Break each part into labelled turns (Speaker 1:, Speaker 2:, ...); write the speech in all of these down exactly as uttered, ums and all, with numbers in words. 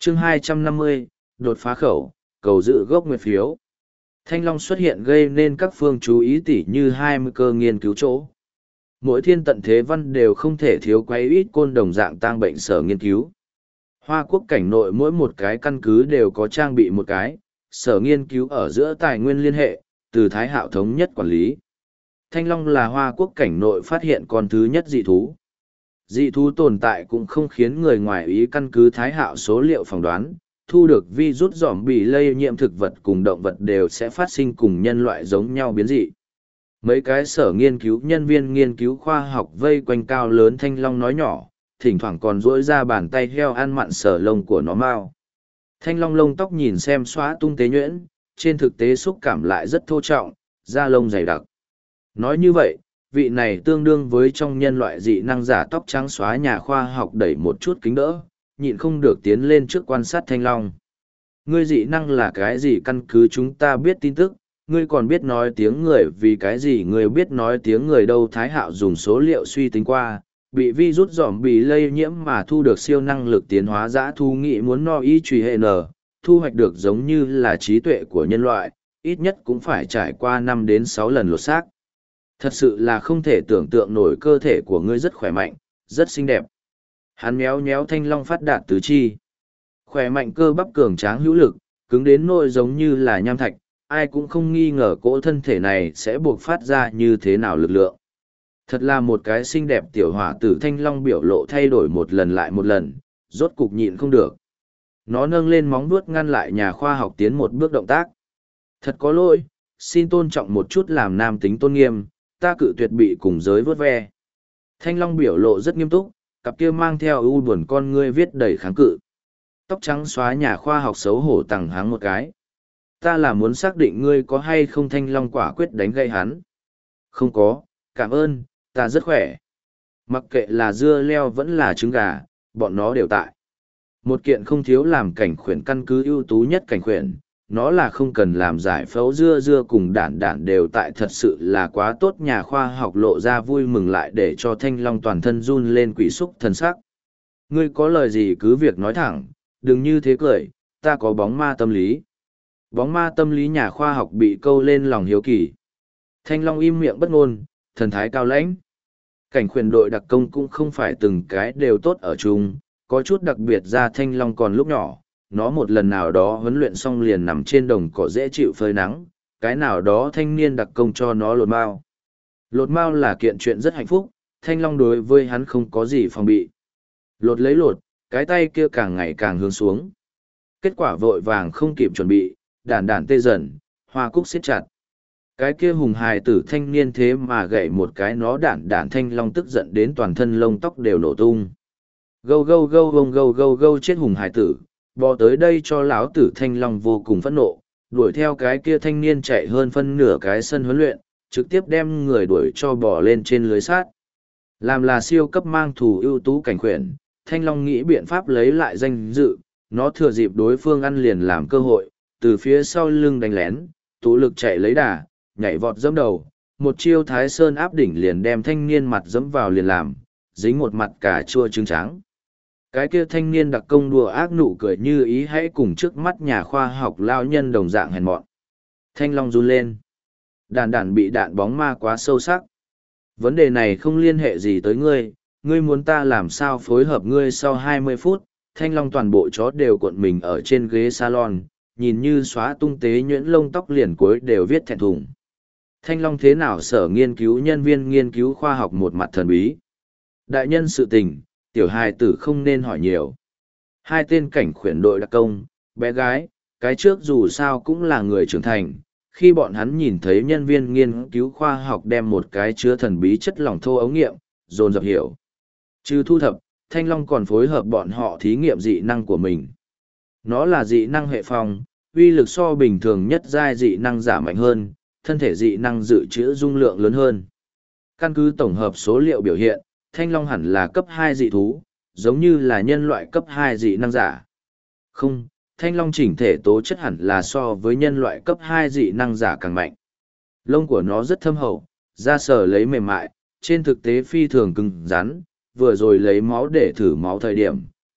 Speaker 1: chương hai trăm năm mươi, đột phá khẩu, cầu dự gốc nguyệt phiếu. Thanh long xuất hiện gây nên các phương chú ý tỉ như hai mươi cơ nghiên cứu chỗ. Mỗi thiên tận thế văn đều không thể thiếu quay ít côn đồng dạng tang bệnh sở nghiên cứu. Hoa quốc cảnh nội mỗi một cái căn cứ đều có trang bị một cái, sở nghiên cứu ở giữa tài nguyên liên hệ, từ Thái Hạo thống nhất quản lý. Thanh long là Hoa quốc cảnh nội phát hiện con thứ nhất dị thú. Dị thú tồn tại cũng không khiến người ngoài ý căn cứ Thái Hạo số liệu phỏng đoán, thu được virus dòm bị lây nhiễm thực vật cùng động vật đều sẽ phát sinh cùng nhân loại giống nhau biến dị. Mấy cái sở nghiên cứu nhân viên nghiên cứu khoa học vây quanh cao lớn thanh long nói nhỏ, thỉnh thoảng còn duỗi ra bàn tay heo ăn mặn sờ lông của nó mau. Thanh long lông tóc nhìn xem xóa tung tế nhuyễn, trên thực tế xúc cảm lại rất thô trọng, da lông dày đặc. Nói như vậy, vị này tương đương với trong nhân loại dị năng giả tóc trắng xóa nhà khoa học đẩy một chút kính đỡ, nhịn không được tiến lên trước quan sát thanh long. Ngươi dị năng là cái gì căn cứ chúng ta biết tin tức, ngươi còn biết nói tiếng người vì cái gì ngươi biết nói tiếng người đâu. Thái Hạo dùng số liệu suy tính qua, bị vi rút dòm bị lây nhiễm mà thu được siêu năng lực tiến hóa dã thu nghị muốn no y truy hệ nở, thu hoạch được giống như là trí tuệ của nhân loại, ít nhất cũng phải trải qua năm đến sáu lần lột xác. Thật sự là không thể tưởng tượng nổi, cơ thể của ngươi rất khỏe mạnh, rất xinh đẹp. Hắn méo méo thanh long phát đạt tứ chi. Khỏe mạnh cơ bắp cường tráng hữu lực, cứng đến nỗi giống như là nham thạch, ai cũng không nghi ngờ cỗ thân thể này sẽ buộc phát ra như thế nào lực lượng. Thật là một cái xinh đẹp tiểu hỏa tử. Thanh long biểu lộ thay đổi một lần lại một lần, rốt cục nhịn không được. Nó nâng lên móng vuốt ngăn lại nhà khoa học tiến một bước động tác. Thật có lỗi, xin tôn trọng một chút làm nam tính tôn nghiêm, ta cự tuyệt bị cùng giới vớt ve. Thanh long biểu lộ rất nghiêm túc, cặp kia mang theo ưu buồn con ngươi viết đầy kháng cự. Tóc trắng xóa nhà khoa học xấu hổ tằng háng một cái. Ta là muốn xác định ngươi có hay không. Thanh long quả quyết đánh gây hắn. Không có, cảm ơn, ta rất khỏe. Mặc kệ là dưa leo vẫn là trứng gà, bọn nó đều tại. Một kiện không thiếu làm cảnh khuyển căn cứ ưu tú nhất cảnh khuyển, nó là không cần làm giải phẫu. Dưa dưa cùng đản đản đều tại, thật sự là quá tốt. Nhà khoa học lộ ra vui mừng lại để cho thanh long toàn thân run lên quỷ xúc thần sắc. Ngươi có lời gì cứ việc nói thẳng, đừng như thế cười, ta có bóng ma tâm lý. Bóng ma tâm lý. Nhà khoa học bị câu lên lòng hiếu kỳ. Thanh long im miệng bất ngôn, thần thái cao lãnh. Cảnh khuyển đội đặc công cũng không phải từng cái đều tốt ở chung, có chút đặc biệt ra. Thanh long còn lúc nhỏ, nó một lần nào đó huấn luyện xong liền nằm trên đồng cỏ dễ chịu phơi nắng, cái nào đó thanh niên đặc công cho nó lột mao. Lột mao là kiện chuyện rất hạnh phúc, thanh long đối với hắn không có gì phòng bị. Lột lấy lột, cái tay kia càng ngày càng hướng xuống. Kết quả vội vàng không kịp chuẩn bị, đản đản tê dần, hoa cúc siết chặt. Cái kia hùng hài tử thanh niên thế mà gậy một cái nó, đản đản thanh long tức giận đến toàn thân lông tóc đều nổ tung. Gâu gâu gâu gâu gâu gâu gâu chết hùng hài tử, bò tới đây cho lão tử thanh long vô cùng phẫn nộ, đuổi theo cái kia thanh niên chạy hơn phân nửa cái sân huấn luyện, trực tiếp đem người đuổi cho bò lên trên lưới sát. Làm là siêu cấp mang thù ưu tú cảnh khuyển, thanh long nghĩ biện pháp lấy lại danh dự, nó thừa dịp đối phương ăn liền làm cơ hội, từ phía sau lưng đánh lén, tụ lực chạy lấy đà, nhảy vọt dẫm đầu, một chiêu thái sơn áp đỉnh liền đem thanh niên mặt dẫm vào liền làm, dính một mặt cà chua trứng trắng. Cái kia thanh niên đặc công đùa ác nụ cười như ý hãy cùng trước mắt nhà khoa học lao nhân đồng dạng hèn mọn. Thanh long run lên. Đàn đàn bị đạn bóng ma quá sâu sắc. Vấn đề này không liên hệ gì tới ngươi, ngươi muốn ta làm sao phối hợp ngươi. Sau hai mươi phút, thanh long toàn bộ chó đều cuộn mình ở trên ghế salon, nhìn như xóa tung tế nhuyễn lông tóc liền cuối đều viết thẹn thùng. Thanh long thế nào? Sở nghiên cứu nhân viên nghiên cứu khoa học một mặt thần bí. Đại nhân sự tình, tiểu hài tử không nên hỏi nhiều. Hai tên cảnh khuyển đội đặc công, bé gái, cái trước dù sao cũng là người trưởng thành. Khi bọn hắn nhìn thấy nhân viên nghiên cứu khoa học đem một cái chứa thần bí chất lỏng thô ống nghiệm, dồn dập hiểu. Trừ thu thập, thanh long còn phối hợp bọn họ thí nghiệm dị năng của mình. Nó là dị năng hệ phòng, uy lực so bình thường nhất giai dị năng giả mạnh hơn, thân thể dị năng dự trữ dung lượng lớn hơn. Căn cứ tổng hợp số liệu biểu hiện, thanh long hẳn là cấp hai dị thú, giống như là nhân loại cấp hai dị năng giả. Không, thanh long chỉnh thể tố chất hẳn là so với nhân loại cấp hai dị năng giả càng mạnh. Lông của nó rất thâm hậu, da sờ lấy mềm mại, trên thực tế phi thường cứng rắn, vừa rồi lấy máu để thử máu thời điểm,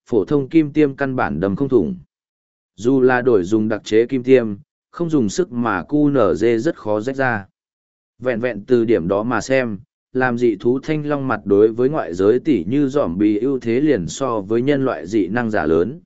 Speaker 1: phổ thông kim tiêm căn bản đâm không thủng. Dù là đổi dùng đặc chế kim tiêm, không dùng sức mà cu nở dê rất khó rách ra. Vẹn vẹn từ điểm đó mà xem, làm dị thú thanh long mặt đối với ngoại giới tỉ như dòm bì ưu thế liền so với nhân loại dị năng giả lớn.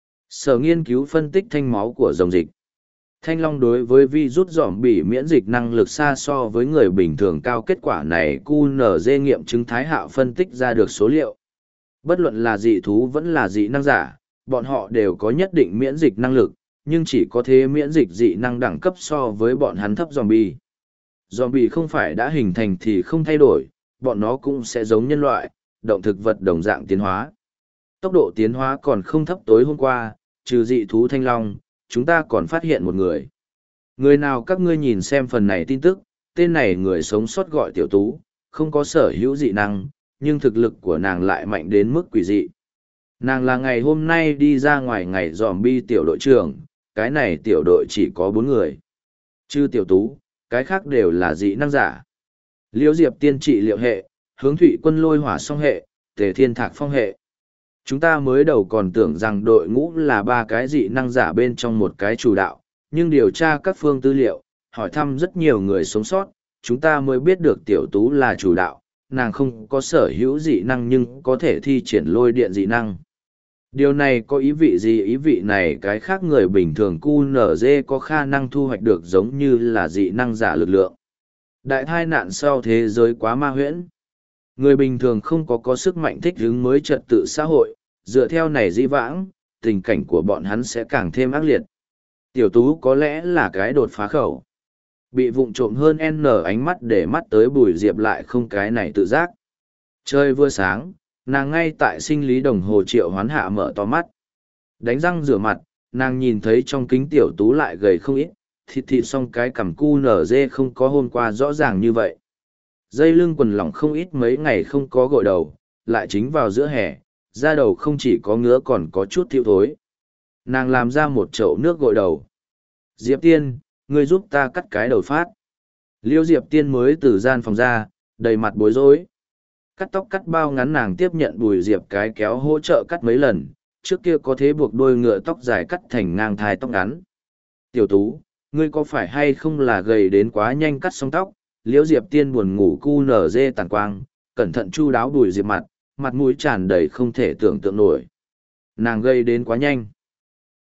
Speaker 1: Sở nghiên cứu phân tích thanh máu của rồng dịch. Thanh long đối với virus dòm bỉ miễn dịch năng lực xa so với người bình thường cao, kết quả này cu nở dê nghiệm chứng Thái Hạo phân tích ra được số liệu. Bất luận là dị thú vẫn là dị năng giả, bọn họ đều có nhất định miễn dịch năng lực, nhưng chỉ có thế miễn dịch dị năng đẳng cấp so với bọn hắn thấp zombie. Zombie không phải đã hình thành thì không thay đổi, bọn nó cũng sẽ giống nhân loại, động thực vật đồng dạng tiến hóa. Tốc độ tiến hóa còn không thấp. Tối hôm qua, trừ dị thú thanh long, chúng ta còn phát hiện một người. Người nào các ngươi nhìn xem phần này tin tức, tên này người sống sót gọi Tiểu Tú, không có sở hữu dị năng, nhưng thực lực của nàng lại mạnh đến mức quỷ dị. Nàng là ngày hôm nay đi ra ngoài ngày zombie tiểu đội trưởng, cái này tiểu đội chỉ có bốn người. Trừ Tiểu Tú, cái khác đều là dị năng giả. Liễu Diệp tiên trị liệu hệ, Hướng Thụy quân lôi hỏa song hệ, Tề Thiên Thạc phong hệ. Chúng ta mới đầu còn tưởng rằng đội ngũ là ba cái dị năng giả bên trong một cái chủ đạo, nhưng điều tra các phương tư liệu, hỏi thăm rất nhiều người sống sót, chúng ta mới biết được Tiểu Tú là chủ đạo, nàng không có sở hữu dị năng nhưng có thể thi triển lôi điện dị năng. Điều này có ý vị gì? Ý vị này cái khác người bình thường cu nở dê có khả năng thu hoạch được giống như là dị năng giả lực lượng. Đại tai nạn sau thế giới quá ma huyễn. Người bình thường không có có sức mạnh thích ứng mới trật tự xã hội, dựa theo này di vãng, tình cảnh của bọn hắn sẽ càng thêm ác liệt. Tiểu Tú có lẽ là cái đột phá khẩu. Bị vụng trộm hơn N ánh mắt để mắt tới Bùi Diệp lại không cái này tự giác. Trời vừa sáng, nàng ngay tại sinh lý đồng hồ triệu hoán hạ mở to mắt. Đánh răng rửa mặt, nàng nhìn thấy trong kính Tiểu Tú lại gầy không ít, thịt thịt xong cái cằm cu nở dê không có hôm qua rõ ràng như vậy. Dây lưng quần lỏng không ít mấy ngày không có gội đầu, lại chính vào giữa hè, da đầu không chỉ có ngứa còn có chút thiêu thối. Nàng làm ra một chậu nước gội đầu. Diệp Tiên, ngươi giúp ta cắt cái đầu phát. Liêu Diệp Tiên mới từ gian phòng ra, đầy mặt bối rối. Cắt tóc cắt bao ngắn, nàng tiếp nhận Bùi Diệp cái kéo hỗ trợ cắt mấy lần, trước kia có thế buộc đôi ngựa tóc dài cắt thành ngang thai tóc ngắn. Tiểu Tú, ngươi có phải hay không là gầy đến quá nhanh cắt xong tóc? Liễu Diệp Tiên buồn ngủ cu nở dê tàn quang, cẩn thận chu đáo Bùi Diệp mặt, mặt mũi tràn đầy không thể tưởng tượng nổi. Nàng gầy đến quá nhanh.